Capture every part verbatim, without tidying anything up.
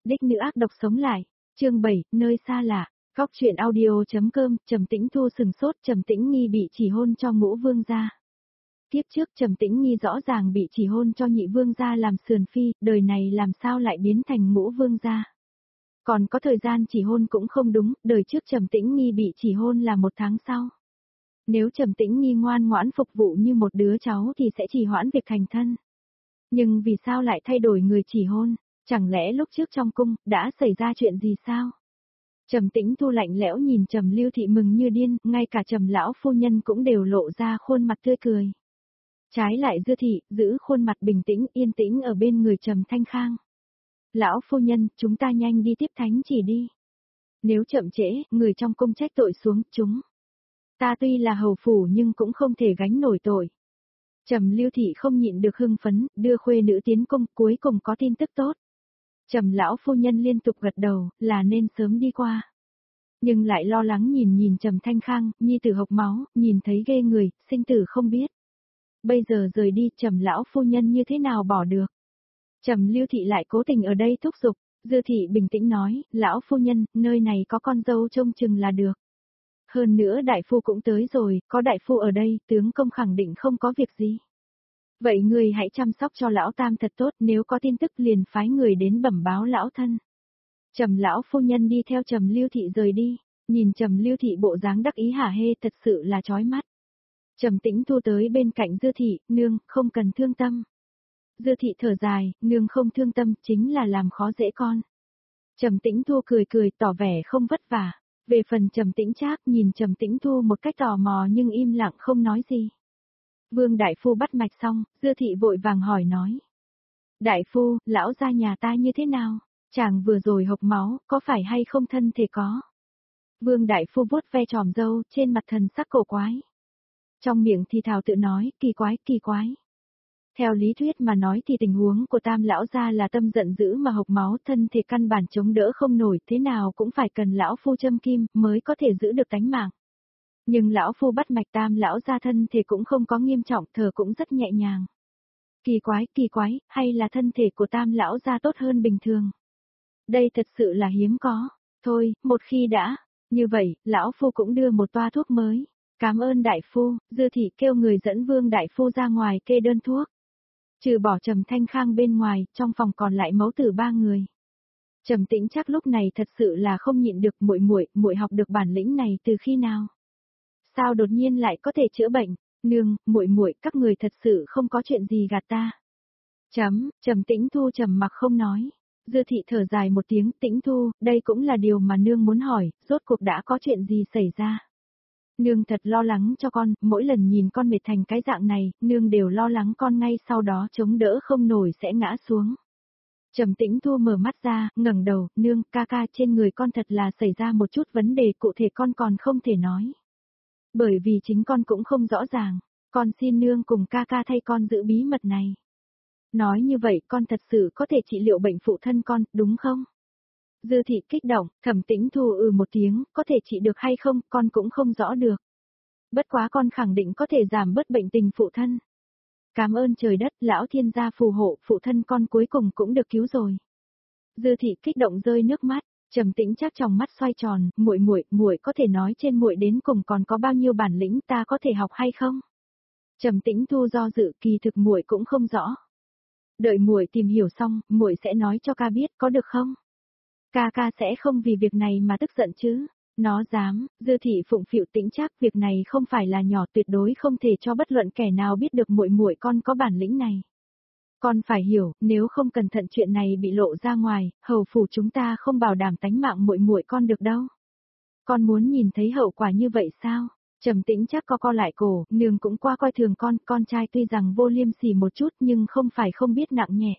đích nữ ác độc sống lại. Chương bảy, nơi xa lạ. Góc truyện audio.com, Trầm Tĩnh Thu sừng sốt, Trầm Tĩnh Nghi bị chỉ hôn cho Ngũ Vương gia. Tiếp trước Trầm Tĩnh Nghi rõ ràng bị chỉ hôn cho Nhị Vương gia làm sườn phi, đời này làm sao lại biến thành Ngũ Vương gia. Còn có thời gian chỉ hôn cũng không đúng, đời trước Trầm Tĩnh Nghi bị chỉ hôn là một tháng sau. Nếu Trầm Tĩnh Nghi ngoan ngoãn phục vụ như một đứa cháu thì sẽ chỉ hoãn việc thành thân. Nhưng vì sao lại thay đổi người chỉ hôn, chẳng lẽ lúc trước trong cung, đã xảy ra chuyện gì sao? Trầm Tĩnh Thu lạnh lẽo nhìn Trầm Lưu Thị mừng như điên, ngay cả Trầm lão phu nhân cũng đều lộ ra khuôn mặt tươi cười. Trái lại Dư Thị, giữ khuôn mặt bình tĩnh, yên tĩnh ở bên người Trầm Thanh Khang. Lão phu nhân, chúng ta nhanh đi tiếp thánh chỉ đi. Nếu chậm trễ, người trong cung trách tội xuống, chúng. Ta tuy là hầu phủ nhưng cũng không thể gánh nổi tội. Trầm Lưu Thị không nhịn được hưng phấn, đưa khuê nữ tiến cung, cuối cùng có tin tức tốt. Trầm lão phu nhân liên tục gật đầu, là nên sớm đi qua. Nhưng lại lo lắng nhìn nhìn Trầm Thanh Khang, nhi tử hộc máu, nhìn thấy ghê người, sinh tử không biết. Bây giờ rời đi, Trầm lão phu nhân như thế nào bỏ được. Trầm Lưu Thị lại cố tình ở đây thúc giục, Dư Thị bình tĩnh nói, lão phu nhân, nơi này có con dâu trông chừng là được. Hơn nữa đại phu cũng tới rồi, có đại phu ở đây, tướng công khẳng định không có việc gì. Vậy người hãy chăm sóc cho lão tam thật tốt, nếu có tin tức liền phái người đến bẩm báo lão thân. Trầm lão phu nhân đi theo Trầm Lưu Thị rời đi, nhìn Trầm Lưu Thị bộ dáng đắc ý hả hê thật sự là chói mắt. Trầm Tĩnh Thu tới bên cạnh Dư Thị, nương, không cần thương tâm. Dư Thị thở dài, nương không thương tâm chính là làm khó dễ con. Trầm Tĩnh Thu cười cười tỏ vẻ không vất vả. Về phần Trầm Tĩnh Trác nhìn Trầm Tĩnh Thu một cách tò mò nhưng im lặng không nói gì. Vương đại phu bắt mạch xong, Dư Thị vội vàng hỏi nói. Đại phu, lão gia nhà ta như thế nào? Chàng vừa rồi hộc máu, có phải hay không thân thể có? Vương đại phu vuốt ve tròm râu, trên mặt thần sắc cổ quái. Trong miệng thì thào tự nói, kỳ quái, kỳ quái. Theo lý thuyết mà nói thì tình huống của tam lão gia là tâm giận dữ mà hộc máu, thân thể căn bản chống đỡ không nổi, thế nào cũng phải cần lão phu châm kim mới có thể giữ được tánh mạng. Nhưng lão phu bắt mạch tam lão gia thân thể cũng không có nghiêm trọng, thở cũng rất nhẹ nhàng. Kỳ quái, kỳ quái, hay là thân thể của tam lão gia tốt hơn bình thường? Đây thật sự là hiếm có. Thôi, một khi đã, như vậy, lão phu cũng đưa một toa thuốc mới. Cảm ơn đại phu, Dư Thị kêu người dẫn Vương đại phu ra ngoài kê đơn thuốc. Trừ bỏ Trầm Thanh Khang bên ngoài, trong phòng còn lại mẫu tử ba người. Trầm Tĩnh Trác lúc này thật sự là không nhịn được, muội muội, muội học được bản lĩnh này từ khi nào? Sao đột nhiên lại có thể chữa bệnh? Nương, muội muội, các người thật sự không có chuyện gì gạt ta. Chấm, Trầm Tĩnh Thu trầm mặc không nói. Dư Thị thở dài một tiếng, Tĩnh Thu, đây cũng là điều mà nương muốn hỏi, rốt cuộc đã có chuyện gì xảy ra? Nương thật lo lắng cho con, mỗi lần nhìn con mệt thành cái dạng này, nương đều lo lắng con ngay sau đó chống đỡ không nổi sẽ ngã xuống. Trầm Tĩnh Thu mở mắt ra, ngẩng đầu, nương, ca ca trên người con thật là xảy ra một chút vấn đề cụ thể con còn không thể nói. Bởi vì chính con cũng không rõ ràng, con xin nương cùng ca ca thay con giữ bí mật này. Nói như vậy con thật sự có thể trị liệu bệnh phụ thân con, đúng không? Dư Thị kích động, Thẩm Tĩnh Thu ừ một tiếng, có thể trị được hay không, con cũng không rõ được. Bất quá con khẳng định có thể giảm bớt bệnh tình phụ thân. Cảm ơn trời đất, lão thiên gia phù hộ, phụ thân con cuối cùng cũng được cứu rồi. Dư Thị kích động rơi nước mắt, Trầm Tĩnh Trác trong mắt xoay tròn, muội muội, muội có thể nói trên muội đến cùng còn có bao nhiêu bản lĩnh ta có thể học hay không? Trầm Tĩnh Thu do dự, kỳ thực muội cũng không rõ. Đợi muội tìm hiểu xong, muội sẽ nói cho ca biết, có được không? Ca ca sẽ không vì việc này mà tức giận chứ? Nó dám, Dư Thị phụng phịu Tĩnh Trác, việc này không phải là nhỏ, tuyệt đối không thể cho bất luận kẻ nào biết được muội muội con có bản lĩnh này. Con phải hiểu, nếu không cẩn thận chuyện này bị lộ ra ngoài, hầu phủ chúng ta không bảo đảm tánh mạng muội muội con được đâu. Con muốn nhìn thấy hậu quả như vậy sao? Trầm Tĩnh Trác co co lại cổ, nương cũng qua coi thường con, con trai tuy rằng vô liêm sỉ một chút nhưng không phải không biết nặng nhẹ.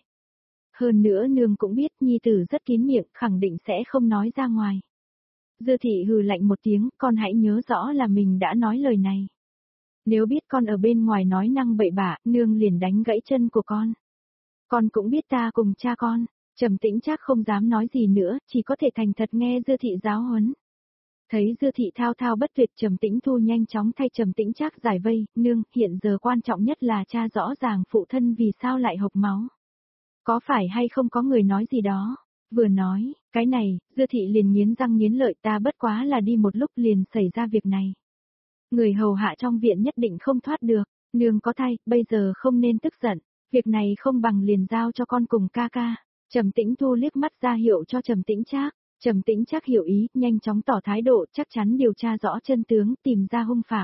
Hơn nữa nương cũng biết nhi tử rất kín miệng, khẳng định sẽ không nói ra ngoài. Dư Thị hừ lạnh một tiếng, con hãy nhớ rõ là mình đã nói lời này. Nếu biết con ở bên ngoài nói năng bậy bạ, nương liền đánh gãy chân của con. Con cũng biết ta cùng cha con. Trầm Tĩnh Trác không dám nói gì nữa, chỉ có thể thành thật nghe Dư Thị giáo huấn. Thấy Dư Thị thao thao bất tuyệt, Trầm Tĩnh Thu nhanh chóng thay Trầm Tĩnh Trác giải vây, nương, hiện giờ quan trọng nhất là cha rõ ràng phụ thân vì sao lại hộc máu. Có phải hay không có người nói gì đó? Vừa nói, cái này, Dư thị liền nghiến răng nghiến lợi, ta bất quá là đi một lúc liền xảy ra việc này. Người hầu hạ trong viện nhất định không thoát được, nương có thay, bây giờ không nên tức giận, việc này không bằng liền giao cho con cùng ca ca. Trầm Tĩnh Thu liếc mắt ra hiệu cho Trầm Tĩnh Trác, Trầm Tĩnh Trác hiểu ý, nhanh chóng tỏ thái độ, chắc chắn điều tra rõ chân tướng, tìm ra hung phạm.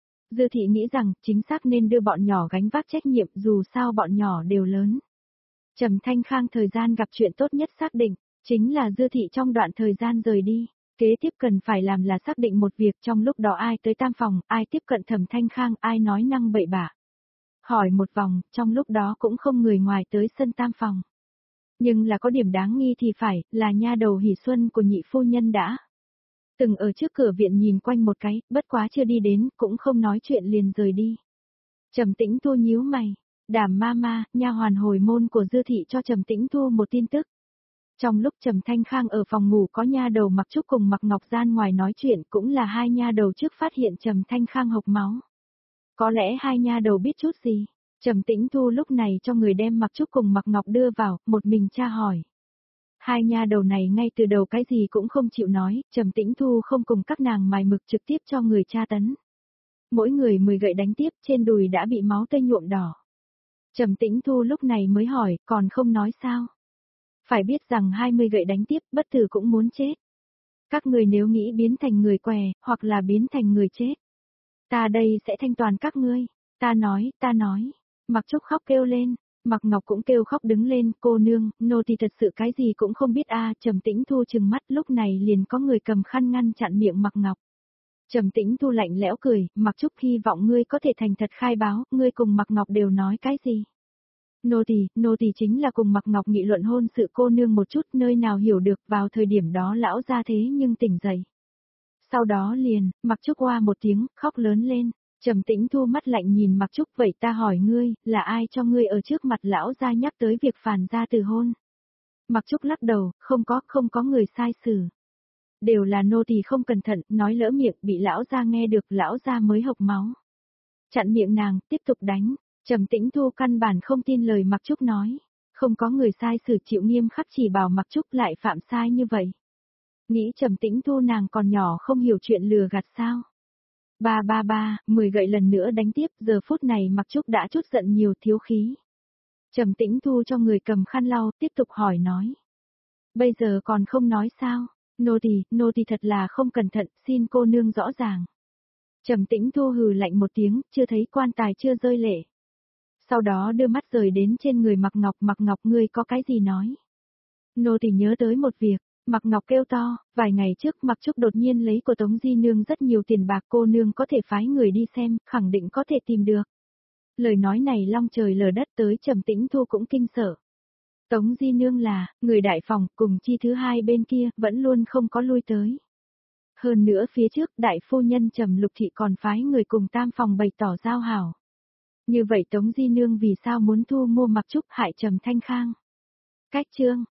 Dư thị nghĩ rằng, chính xác nên đưa bọn nhỏ gánh vác trách nhiệm, dù sao bọn nhỏ đều lớn. Trầm Thanh Khang thời gian gặp chuyện tốt nhất xác định, chính là Dư thị trong đoạn thời gian rời đi. Kế tiếp cần phải làm là xác định một việc, trong lúc đó ai tới tam phòng, ai tiếp cận Thẩm Thanh Khang, ai nói năng bậy bạ. Hỏi một vòng, trong lúc đó cũng không người ngoài tới sân tam phòng. Nhưng là có điểm đáng nghi thì phải, là nha đầu Hỷ Xuân của nhị phu nhân đã. Từng ở trước cửa viện nhìn quanh một cái, bất quá chưa đi đến, cũng không nói chuyện liền rời đi. Trầm Tĩnh Thu nhíu mày, Đàm ma ma, nha hoàn hồi môn của Dư thị cho Trầm Tĩnh Thu một tin tức. Trong lúc Trầm Thanh Khang ở phòng ngủ có nha đầu Mặc Trúc cùng Mặc Ngọc gian ngoài nói chuyện, cũng là hai nha đầu trước phát hiện Trầm Thanh Khang hộc máu. Có lẽ hai nha đầu biết chút gì. Trầm Tĩnh Thu lúc này cho người đem Mặc Trúc cùng Mặc Ngọc đưa vào, một mình tra hỏi. Hai nha đầu này ngay từ đầu cái gì cũng không chịu nói, Trầm Tĩnh Thu không cùng các nàng mài mực trực tiếp cho người tra tấn. Mỗi người mười gậy đánh tiếp, trên đùi đã bị máu tươi nhuộm đỏ. Trầm Tĩnh Thu lúc này mới hỏi, còn không nói sao? Phải biết rằng hai mươi gậy đánh tiếp, bất tử cũng muốn chết. Các người nếu nghĩ biến thành người què, hoặc là biến thành người chết. Ta đây sẽ thanh toàn các ngươi. Ta nói, ta nói. Mặc Trúc khóc kêu lên, Mặc Ngọc cũng kêu khóc đứng lên, cô nương, nô tỳ thật sự cái gì cũng không biết a. Trầm Tĩnh Thu trừng mắt, lúc này liền có người cầm khăn ngăn chặn miệng Mặc Ngọc. Trầm Tĩnh Thu lạnh lẽo cười, Mặc Trúc hy vọng ngươi có thể thành thật khai báo, ngươi cùng Mặc Ngọc đều nói cái gì? Nô tỳ, nô tỳ chính là cùng Mặc Ngọc nghị luận hôn sự cô nương một chút, nơi nào hiểu được, vào thời điểm đó lão ra thế nhưng tỉnh dậy. Sau đó liền, Mặc Trúc oa một tiếng, khóc lớn lên. Trầm Tĩnh Thu mắt lạnh nhìn Mặc Trúc, vậy ta hỏi ngươi, là ai cho ngươi ở trước mặt lão gia nhắc tới việc phản gia từ hôn? Mặc Trúc lắc đầu, không có, không có người sai xử. Đều là nô tỳ không cẩn thận, nói lỡ miệng, bị lão gia nghe được, lão gia mới hộc máu. Chặn miệng nàng, tiếp tục đánh. Trầm Tĩnh Thu căn bản không tin lời Mặc Trúc nói. Không có người sai xử, chịu nghiêm khắc chỉ bảo Mặc Trúc lại phạm sai như vậy. Nghĩ Trầm Tĩnh Thu nàng còn nhỏ không hiểu chuyện lừa gạt sao? Ba ba ba, mười gậy lần nữa đánh tiếp, giờ phút này Mặc Trúc đã chút giận nhiều, thiếu khí. Trầm Tĩnh Thu cho người cầm khăn lau, tiếp tục hỏi nói. Bây giờ còn không nói sao? Nô tỳ, nô tỳ thật là không cẩn thận, xin cô nương rõ ràng. Trầm Tĩnh Thu hừ lạnh một tiếng, chưa thấy quan tài chưa rơi lệ. Sau đó đưa mắt rời đến trên người Mặc Ngọc, Mặc Ngọc ngươi có cái gì nói? Nô tỳ nhớ tới một việc. Mặc Ngọc kêu to, vài ngày trước Mặc Trúc đột nhiên lấy của Tống Di Nương rất nhiều tiền bạc, cô nương có thể phái người đi xem, khẳng định có thể tìm được. Lời nói này long trời lở đất tới Trầm Tĩnh Thu cũng kinh sợ. Tống Di Nương là, người đại phòng, cùng chi thứ hai bên kia, vẫn luôn không có lui tới. Hơn nữa phía trước đại phu nhân Trầm Lục Thị còn phái người cùng tam phòng bày tỏ giao hảo. Như vậy Tống Di Nương vì sao muốn thu mua Mặc Trúc hại Trầm Thanh Khang? Cách chương